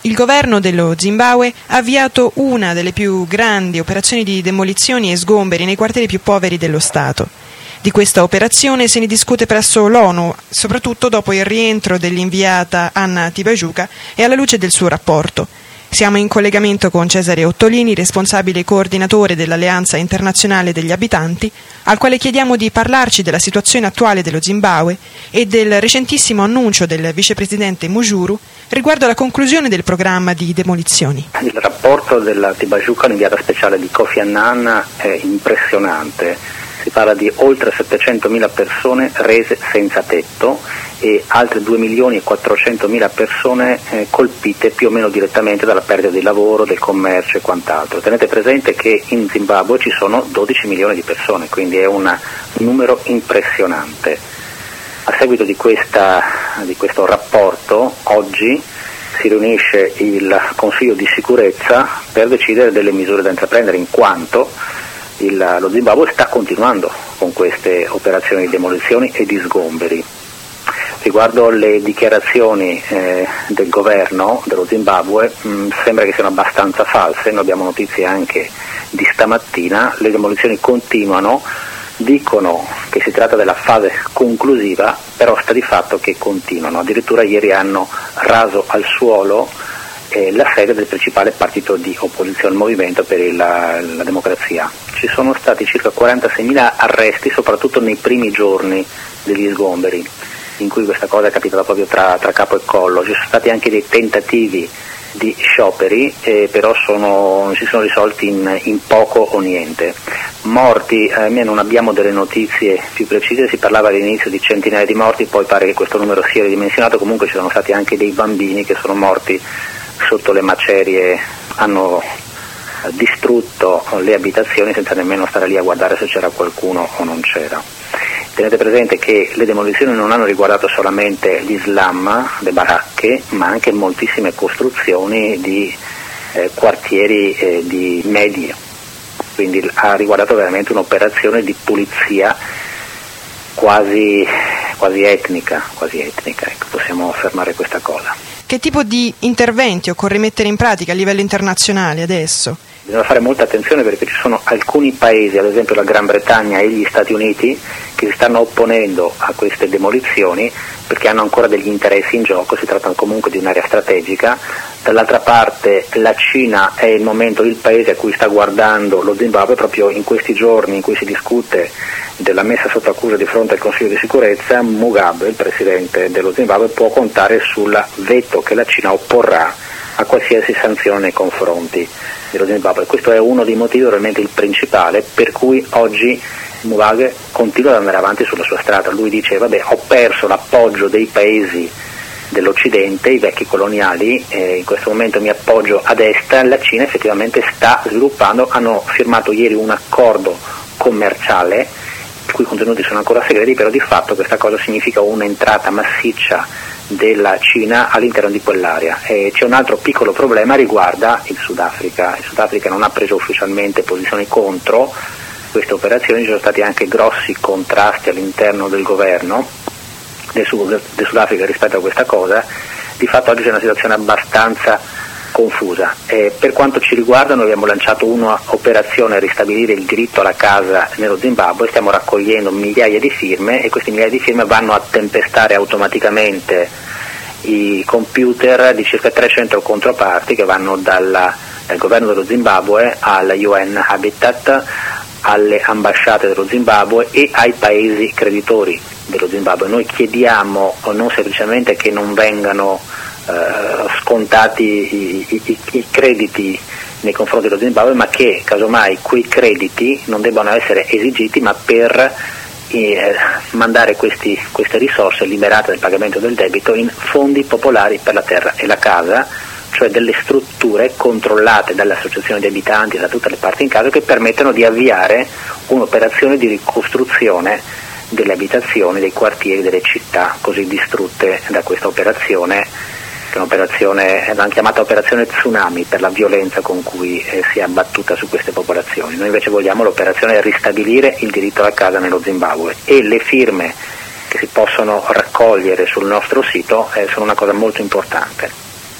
Il governo dello Zimbabwe ha avviato una delle più grandi operazioni di demolizioni e sgomberi nei quartieri più poveri dello Stato. Di questa operazione se ne discute presso l'ONU, soprattutto dopo il rientro dell'inviata Anna Tibaijuka e alla luce del suo rapporto. Siamo in collegamento con Cesare Ottolini, responsabile coordinatore dell'Alleanza Internazionale degli Abitanti, al quale chiediamo di parlarci della situazione attuale dello Zimbabwe e del recentissimo annuncio del vicepresidente Mujuru riguardo alla conclusione del programma di demolizioni. Il rapporto della Tibaijuka, l'inviata speciale di Kofi Annan, è impressionante. Si parla di oltre 700.000 persone rese senza tetto e altre 2.400.000 persone colpite più o meno direttamente dalla perdita di lavoro, del commercio e quant'altro. Tenete presente che in Zimbabwe ci sono 12 milioni di persone, quindi è un numero impressionante. A seguito di questo rapporto, oggi si riunisce il Consiglio di sicurezza per decidere delle misure da intraprendere, in quanto lo Zimbabwe sta continuando con queste operazioni di demolizioni e di sgomberi. Riguardo le dichiarazioni del governo dello Zimbabwe, sembra che siano abbastanza false. Noi abbiamo notizie anche di stamattina, le demolizioni continuano, dicono che si tratta della fase conclusiva, però sta di fatto che continuano. Addirittura ieri hanno raso al suolo la sede del principale partito di opposizione, il Movimento per la Democrazia. Ci sono stati circa 46.000 arresti, soprattutto nei primi giorni degli sgomberi, in cui questa cosa è capitata proprio tra capo e collo. Ci sono stati anche dei tentativi di scioperi, però non si sono risolti in poco o niente. Morti, non abbiamo delle notizie più precise, si parlava all'inizio di centinaia di morti, poi pare che questo numero sia ridimensionato. Comunque ci sono stati anche dei bambini che sono morti sotto le macerie, hanno distrutto le abitazioni senza nemmeno stare lì a guardare se c'era qualcuno o non c'era. Tenete presente che le demolizioni non hanno riguardato solamente gli slam, le baracche, ma anche moltissime costruzioni di quartieri di medi, quindi ha riguardato veramente un'operazione di pulizia quasi etnica, ecco, possiamo affermare questa cosa. Che tipo di interventi occorre mettere in pratica a livello internazionale adesso? Bisogna fare molta attenzione perché ci sono alcuni paesi, ad esempio la Gran Bretagna e gli Stati Uniti, che si stanno opponendo a queste demolizioni perché hanno ancora degli interessi in gioco, si tratta comunque di un'area strategica. Dall'altra parte la Cina è il paese a cui sta guardando lo Zimbabwe proprio in questi giorni in cui si discute della messa sotto accusa di fronte al Consiglio di sicurezza. Mugabe, il presidente dello Zimbabwe, può contare sul veto che la Cina opporrà a qualsiasi sanzione nei confronti dello Zimbabwe. Questo è uno dei motivi, veramente il principale, per cui oggi Mugabe continua ad andare avanti sulla sua strada. Lui dice: ho perso l'appoggio dei paesi dell'Occidente, i vecchi coloniali, in questo momento mi appoggio a destra. La Cina effettivamente sta sviluppando, hanno firmato ieri un accordo commerciale i cui contenuti sono ancora segreti, però di fatto questa cosa significa un'entrata massiccia della Cina all'interno di quell'area. C'è un altro piccolo problema, riguarda il Sudafrica. Il Sudafrica non ha preso ufficialmente posizioni contro queste operazioni, ci sono stati anche grossi contrasti all'interno del governo del Sudafrica rispetto a questa cosa. Di fatto oggi c'è una situazione abbastanza confusa. Per quanto ci riguarda, noi abbiamo lanciato un'operazione a ristabilire il diritto alla casa nello Zimbabwe, stiamo raccogliendo migliaia di firme e queste migliaia di firme vanno a tempestare automaticamente i computer di circa 300 controparti che vanno dal governo dello Zimbabwe alla UN Habitat, alle ambasciate dello Zimbabwe e ai paesi creditori dello Zimbabwe. Noi chiediamo non semplicemente che non vengano scontati i crediti nei confronti dello Zimbabwe, ma che casomai quei crediti non debbano essere esigiti, ma per mandare queste risorse liberate dal pagamento del debito in fondi popolari per la terra e la casa, cioè delle strutture controllate dalle associazioni di abitanti da tutte le parti in caso, che permettono di avviare un'operazione di ricostruzione delle abitazioni, dei quartieri, delle città così distrutte da questa operazione, che è un'operazione, l'hanno chiamata operazione tsunami per la violenza con cui si è abbattuta su queste popolazioni. Noi invece vogliamo l'operazione ristabilire il diritto alla casa nello Zimbabwe, e le firme che si possono raccogliere sul nostro sito sono una cosa molto importante.